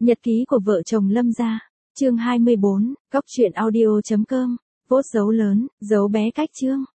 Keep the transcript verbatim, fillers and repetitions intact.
Nhật ký của vợ chồng Lâm Gia, chương hai mươi bốn, cóc truyện audio chấm com, vốt dấu lớn, dấu bé cách chương.